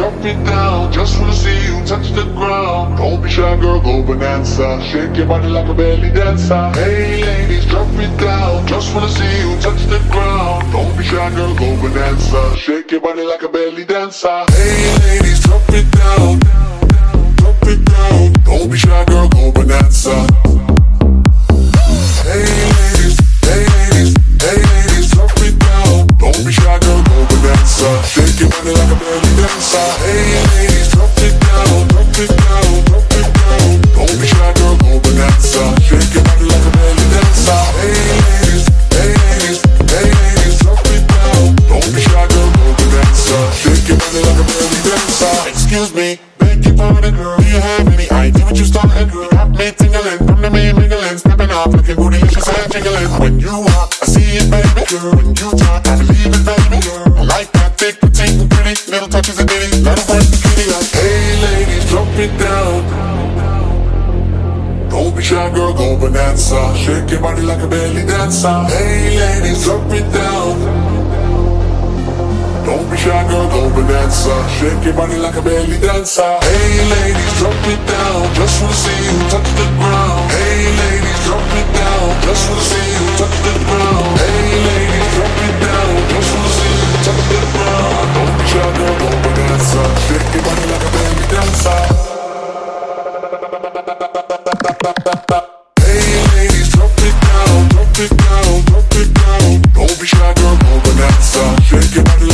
drop it down. Just wanna see you touch the ground. Don't be shy, girl, go bonanza. Shake your body like a belly dancer. Hey ladies, drop it down. Just wanna see you touch the ground. Don't be shy, girl, go bonanza. Shake your body like a belly dancer. Hey ladies, drop it down. Drop it down. Don't be shy, girl, go bonanza. Hey ladies, hey ladies, hey ladies, drop it down. Don't be shy, girl, go bonanza. Shake your body like a belly dancer. Hey ladies, drop it down, drop it down, drop it down. Don't be shy, girl, go bonanza. Shake your body like a belly dancer. Hey ladies, hey ladies, hey ladies, drop it down. Don't be shy, girl, go bonanza. Shake your body like a belly dancer. Excuse me, beg your pardon, girl. Do you have any idea what you started, girl? Got me tingling, from the me mingling, stepping off, looking bootylicious and jingling. When you walk, I see it, baby, girl. When you talk, I believe it, baby, girl. I like that thick, petite, and pretty. Little touches of ditty, let them work the kitty like. Hey ladies, drop it down. Don't be shy, girl, go bonanza. Shake your body like a belly dancer. Hey ladies, drop it down. Don't be shy, girl, go bonanza. Shake your body like a belly dancer. Hey ladies, drop it down. Just wanna see you touch the ground. Hey ladies, drop it down. Just wanna see you touch the ground. Hey ladies, drop it down. Just wanna see you touch the ground. Don't be shy, girl, go bonanza. Shake your body like a belly dancer. Hey ladies, drop it down, drop it down, drop it down. Don't be shy, girl, go bonanza. Shake your body